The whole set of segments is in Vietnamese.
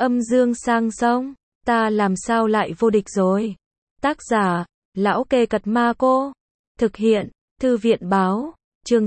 Âm dương sang sông, ta làm sao lại vô địch rồi. Tác giả, Lão Kê Cật Ma Cô. Thực hiện, Thư viện báo. Chương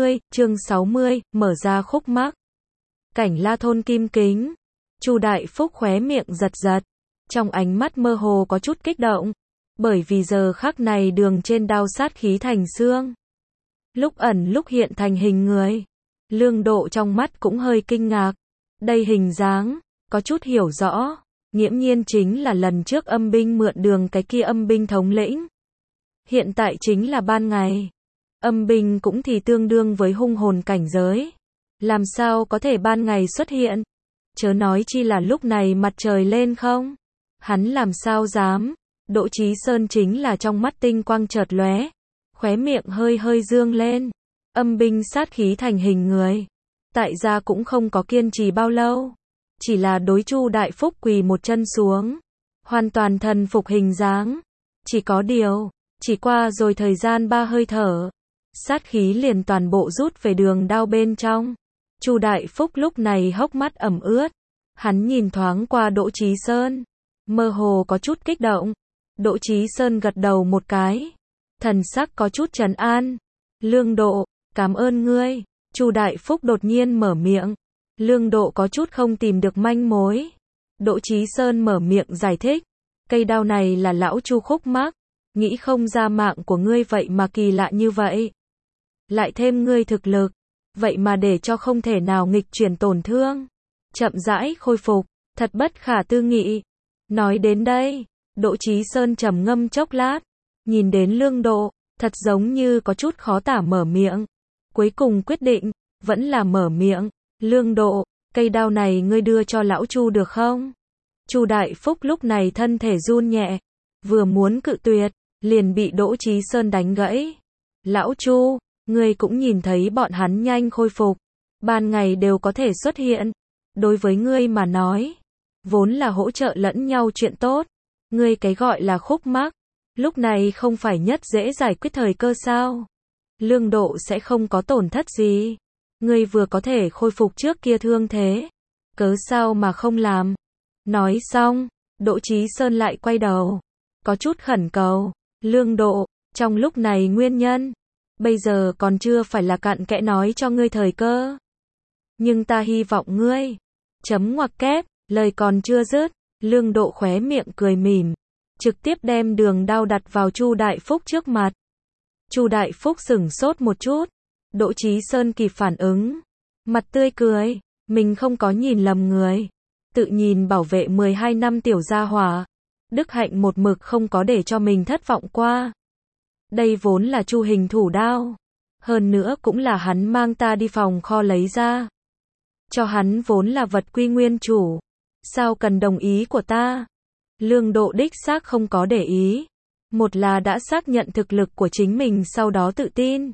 60, mở ra khúc mắc. Cảnh La thôn Kim Kính. Chu Đại Phúc khóe miệng giật giật, trong ánh mắt mơ hồ có chút kích động, bởi vì giờ khắc này đường trên đao sát khí thành xương, lúc ẩn lúc hiện thành hình người. Lương Độ trong mắt cũng hơi kinh ngạc, đây hình dáng, có chút hiểu rõ, nghiễm nhiên chính là lần trước âm binh mượn đường cái kia âm binh thống lĩnh. Hiện tại chính là ban ngày, âm binh cũng thì tương đương với hung hồn cảnh giới, làm sao có thể ban ngày xuất hiện, chớ nói chi là lúc này mặt trời lên không, hắn làm sao dám. Đỗ Chí Sơn chính là trong mắt tinh quang chợt lóe, khóe miệng hơi hơi dương lên, âm binh sát khí thành hình người, tại gia cũng không có kiên trì bao lâu, chỉ là đối Chu Đại Phúc quỳ một chân xuống, hoàn toàn thần phục hình dáng, chỉ có điều, chỉ qua rồi thời gian 3 hơi thở, sát khí liền toàn bộ rút về đường đao bên trong. Chu Đại Phúc lúc này hốc mắt ẩm ướt, hắn nhìn thoáng qua Đỗ Chí Sơn, mơ hồ có chút kích động. Đỗ Chí Sơn gật đầu một cái, thần sắc có chút trấn an. Lương Độ, cảm ơn ngươi. Chu Đại Phúc đột nhiên mở miệng. Lương Độ có chút không tìm được manh mối. Đỗ Chí Sơn mở miệng giải thích, cây đao này là lão Chu khúc mắc, nghĩ không ra mạng của ngươi vậy mà kỳ lạ như vậy. Lại thêm ngươi thực lực, vậy mà để cho không thể nào nghịch chuyển tổn thương, chậm rãi khôi phục, thật bất khả tư nghị. Nói đến đây, Đỗ Chí Sơn trầm ngâm chốc lát, nhìn đến Lương Độ, thật giống như có chút khó tả mở miệng. Cuối cùng quyết định, vẫn là mở miệng. Lương Độ, cây đao này ngươi đưa cho lão Chu được không? Chu Đại Phúc lúc này thân thể run nhẹ, vừa muốn cự tuyệt, liền bị Đỗ Chí Sơn đánh gãy. Lão Chu, ngươi cũng nhìn thấy bọn hắn nhanh khôi phục, ban ngày đều có thể xuất hiện. Đối với ngươi mà nói, vốn là hỗ trợ lẫn nhau chuyện tốt. Ngươi cái gọi là khúc mắc, lúc này không phải nhất dễ giải quyết thời cơ sao? Lương Độ sẽ không có tổn thất gì. Ngươi vừa có thể khôi phục trước kia thương thế, cớ sao mà không làm? Nói xong, Đỗ Chí Sơn lại quay đầu, có chút khẩn cầu. Lương Độ, trong lúc này nguyên nhân, bây giờ còn chưa phải là cặn kẽ nói cho ngươi thời cơ. Nhưng ta hy vọng ngươi, chấm ngoặc kép, lời còn chưa dứt. Lương Độ khóe miệng cười mỉm, trực tiếp đem đường đao đặt vào Chu Đại Phúc trước mặt. Chu Đại Phúc sửng sốt một chút, Đỗ Chí Sơn kịp phản ứng, mặt tươi cười, mình không có nhìn lầm người, tự nhìn bảo vệ 12 năm tiểu gia hỏa, đức hạnh một mực không có để cho mình thất vọng qua. Đây vốn là Chu hình thủ đao, hơn nữa cũng là hắn mang ta đi phòng kho lấy ra, cho hắn vốn là vật quy nguyên chủ. Sao cần đồng ý của ta? Lương Độ đích xác không có để ý. Một là đã xác nhận thực lực của chính mình sau đó tự tin.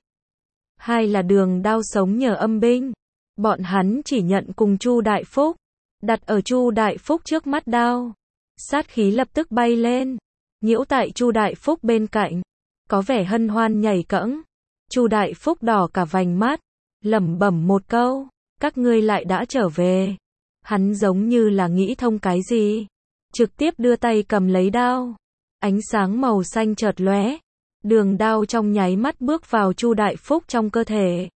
Hai là đường đao sống nhờ âm binh. Bọn hắn chỉ nhận cùng Chu Đại Phúc. Đặt ở Chu Đại Phúc trước mắt đao. Sát khí lập tức bay lên. Nhiễu tại Chu Đại Phúc bên cạnh. Có vẻ hân hoan nhảy cẫng. Chu Đại Phúc đỏ cả vành mắt. Lẩm bẩm một câu. Các ngươi lại đã trở về. Hắn giống như là nghĩ thông cái gì, trực tiếp đưa tay cầm lấy đao. Ánh sáng màu xanh chợt lóe, đường đao trong nháy mắt bước vào Chu Đại Phúc trong cơ thể.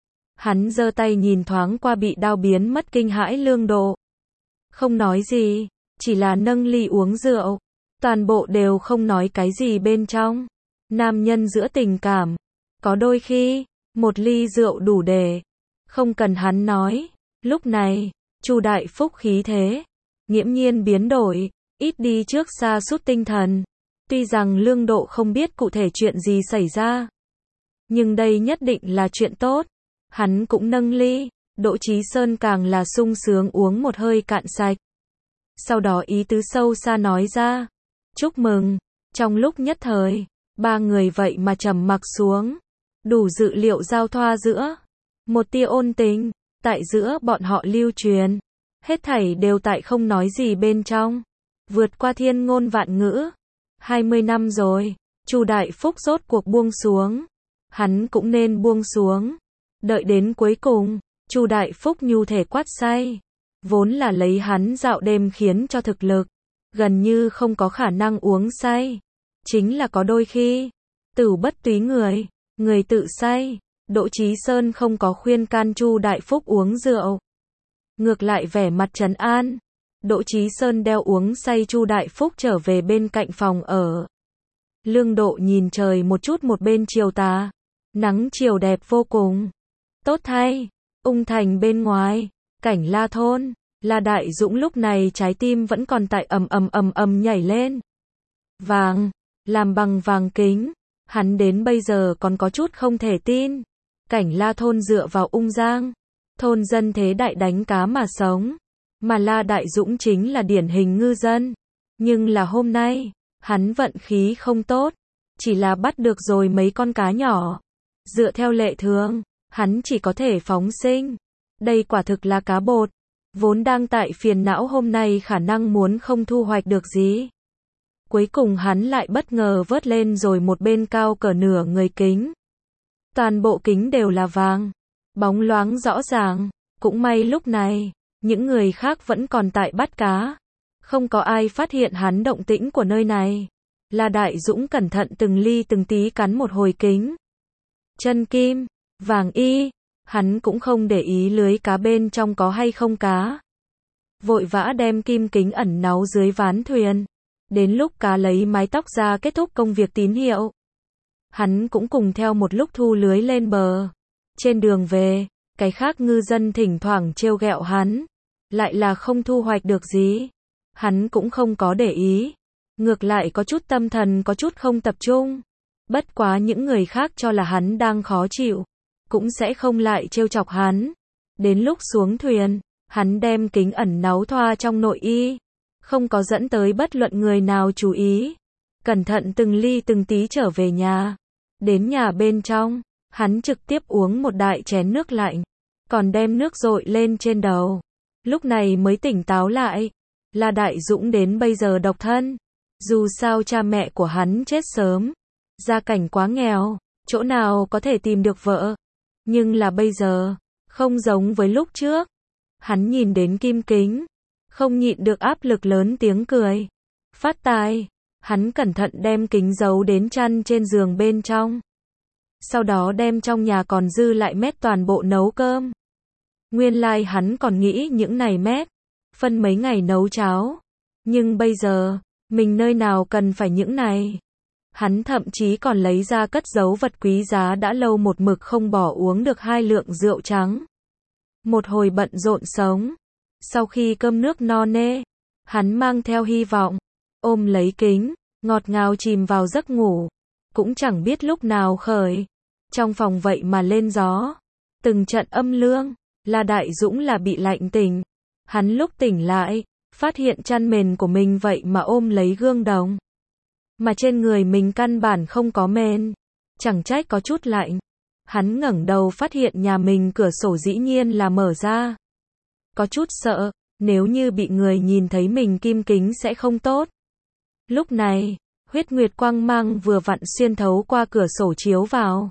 Hắn giơ tay nhìn thoáng qua bị đao biến mất kinh hãi Lương Độ. Không nói gì, chỉ là nâng ly uống rượu. Toàn bộ đều không nói cái gì bên trong. Nam nhân giữa tình cảm, có đôi khi, một ly rượu đủ để. Không cần hắn nói, lúc này, Chu Đại Phúc khí thế, nghiễm nhiên biến đổi, ít đi trước xa sút tinh thần. Tuy rằng Lương Độ không biết cụ thể chuyện gì xảy ra, nhưng đây nhất định là chuyện tốt. Hắn cũng nâng ly, Đỗ Chí Sơn càng là sung sướng uống một hơi cạn sạch. Sau đó ý tứ sâu xa nói ra, chúc mừng. Trong lúc nhất thời, ba người vậy mà trầm mặc xuống, đủ dự liệu giao thoa giữa một tia ôn tình tại giữa bọn họ lưu truyền, hết thảy đều tại không nói gì bên trong, vượt qua thiên ngôn vạn ngữ. 20 năm rồi, Chu Đại Phúc rốt cuộc buông xuống, hắn cũng nên buông xuống. Đợi đến cuối cùng, Chu Đại Phúc nhu thể quát say, vốn là lấy hắn dạo đêm khiến cho thực lực gần như không có khả năng uống say. Chính là có đôi khi, tửu bất túy người, người tự say, Đỗ Chí Sơn không có khuyên can Chu Đại Phúc uống rượu. Ngược lại vẻ mặt trấn an, Đỗ Chí Sơn đeo uống say Chu Đại Phúc trở về bên cạnh phòng ở. Lương Độ nhìn trời một chút một bên chiều tà, nắng chiều đẹp vô cùng. Tốt thay, Ung Thành bên ngoài, Cảnh La thôn, La Đại Dũng lúc này trái tim vẫn còn tại ầm nhảy lên. Vàng, làm bằng vàng kính, hắn đến bây giờ còn có chút không thể tin. Cảnh La thôn dựa vào Ung Giang, thôn dân thế đại đánh cá mà sống, mà La Đại Dũng chính là điển hình ngư dân. Nhưng là hôm nay, hắn vận khí không tốt, chỉ là bắt được rồi mấy con cá nhỏ. Dựa theo lệ thường, hắn chỉ có thể phóng sinh. Đây quả thực là cá bột, vốn đang tại phiền não hôm nay khả năng muốn không thu hoạch được gì. Cuối cùng hắn lại bất ngờ vớt lên rồi một bên cao cỡ nửa người kính. Toàn bộ kính đều là vàng, bóng loáng rõ ràng. Cũng may lúc này, những người khác vẫn còn tại bắt cá. Không có ai phát hiện hắn động tĩnh của nơi này. La Đại Dũng cẩn thận từng ly từng tí cắn một hồi kính. Chân kim, vàng y, hắn cũng không để ý lưới cá bên trong có hay không cá. Vội vã đem kim kính ẩn náu dưới ván thuyền. Đến lúc cá lấy mái tóc ra kết thúc công việc tín hiệu, hắn cũng cùng theo một lúc thu lưới lên bờ. Trên đường về, cái khác ngư dân thỉnh thoảng trêu ghẹo hắn, lại là không thu hoạch được gì. Hắn cũng không có để ý, ngược lại có chút tâm thần có chút không tập trung. Bất quá những người khác cho là hắn đang khó chịu, cũng sẽ không lại trêu chọc hắn. Đến lúc xuống thuyền, hắn đem kính ẩn náu thoa trong nội y, không có dẫn tới bất luận người nào chú ý. Cẩn thận từng ly từng tí trở về nhà. Đến nhà bên trong, hắn trực tiếp uống một đại chén nước lạnh, còn đem nước dội lên trên đầu. Lúc này mới tỉnh táo lại. La Đại Dũng đến bây giờ độc thân. Dù sao cha mẹ của hắn chết sớm, gia cảnh quá nghèo, chỗ nào có thể tìm được vợ. Nhưng là bây giờ, không giống với lúc trước. Hắn nhìn đến kim kính, không nhịn được áp lực lớn tiếng cười. Phát tài, hắn cẩn thận đem kính giấu đến chăn trên giường bên trong. Sau đó đem trong nhà còn dư lại mét toàn bộ nấu cơm. Nguyên lai hắn còn nghĩ những này mét, phân mấy ngày nấu cháo. Nhưng bây giờ, mình nơi nào cần phải những này. Hắn thậm chí còn lấy ra cất giấu vật quý giá đã lâu một mực không bỏ uống được 2 lượng rượu trắng. Một hồi bận rộn sống. Sau khi cơm nước no nê, hắn mang theo hy vọng, ôm lấy kính, ngọt ngào chìm vào giấc ngủ. Cũng chẳng biết lúc nào khởi. Trong phòng vậy mà lên gió. Từng trận âm lương, La Đại Dũng là bị lạnh tỉnh. Hắn lúc tỉnh lại, phát hiện chăn mền của mình vậy mà ôm lấy gương đồng. Mà trên người mình căn bản không có mền. Chẳng trách có chút lạnh. Hắn ngẩng đầu phát hiện nhà mình cửa sổ dĩ nhiên là mở ra. Có chút sợ, nếu như bị người nhìn thấy mình kim kính sẽ không tốt. Lúc này, huyết nguyệt quang mang vừa vặn xuyên thấu qua cửa sổ chiếu vào.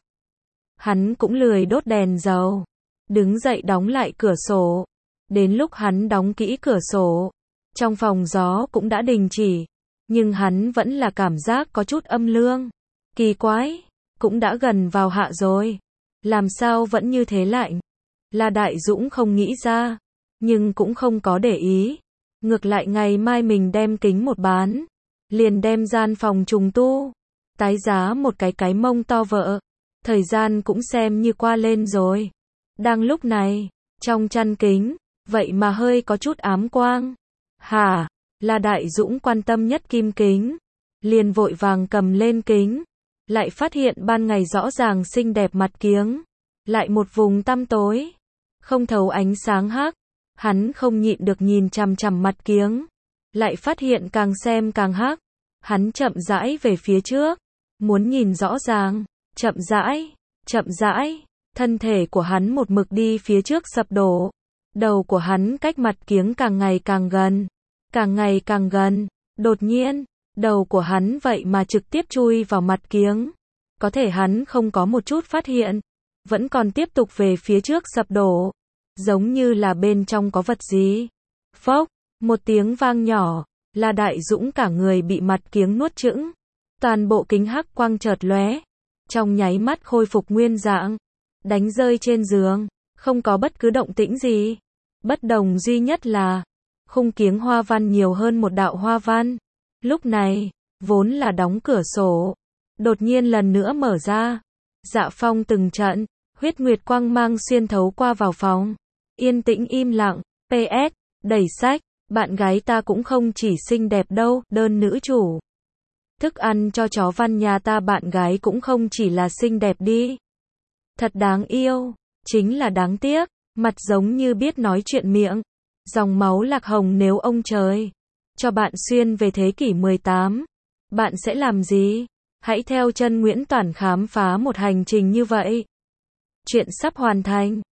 Hắn cũng lười đốt đèn dầu. Đứng dậy đóng lại cửa sổ. Đến lúc hắn đóng kỹ cửa sổ, trong phòng gió cũng đã đình chỉ. Nhưng hắn vẫn là cảm giác có chút âm lương. Kỳ quái, cũng đã gần vào hạ rồi. Làm sao vẫn như thế lạnh? La Đại Dũng không nghĩ ra, nhưng cũng không có để ý. Ngược lại ngày mai mình đem kính một bán, liền đem gian phòng trùng tu, tái giá một cái mông to vợ. Thời gian cũng xem như qua lên rồi. Đang lúc này, trong chăn kính, vậy mà hơi có chút ám quang. Hả? La Đại Dũng quan tâm nhất kim kính, liền vội vàng cầm lên kính, lại phát hiện ban ngày rõ ràng xinh đẹp mặt kiếng, lại một vùng tăm tối, không thấu ánh sáng hắc. Hắn không nhịn được nhìn chằm chằm mặt kiếng, lại phát hiện càng xem càng hắc. Hắn chậm rãi về phía trước, muốn nhìn rõ ràng, chậm rãi, thân thể của hắn một mực đi phía trước sập đổ. Đầu của hắn cách mặt kiếng càng ngày càng gần, đột nhiên, đầu của hắn vậy mà trực tiếp chui vào mặt kiếng. Có thể hắn không có một chút phát hiện, vẫn còn tiếp tục về phía trước sập đổ, giống như là bên trong có vật gì. Phốc, một tiếng vang nhỏ, La Đại Dũng cả người bị mặt kiếng nuốt chửng. Toàn bộ kính hắc quang chợt lóe, trong nháy mắt khôi phục nguyên dạng, đánh rơi trên giường, không có bất cứ động tĩnh gì. Bất đồng duy nhất là, khung kiếng hoa văn nhiều hơn một đạo hoa văn. Lúc này, vốn là đóng cửa sổ, đột nhiên lần nữa mở ra. Dạ phong từng trận, huyết nguyệt quang mang xuyên thấu qua vào phòng. Yên tĩnh im lặng, PS, đẩy sách, bạn gái ta cũng không chỉ xinh đẹp đâu, đơn nữ chủ. Thức ăn cho chó văn nhà ta bạn gái cũng không chỉ là xinh đẹp đi. Thật đáng yêu, chính là đáng tiếc, mặt giống như biết nói chuyện miệng. Dòng máu lạc hồng nếu ông trời cho bạn xuyên về thế kỷ 18, bạn sẽ làm gì? Hãy theo chân Nguyễn Toản khám phá một hành trình như vậy. Chuyện sắp hoàn thành.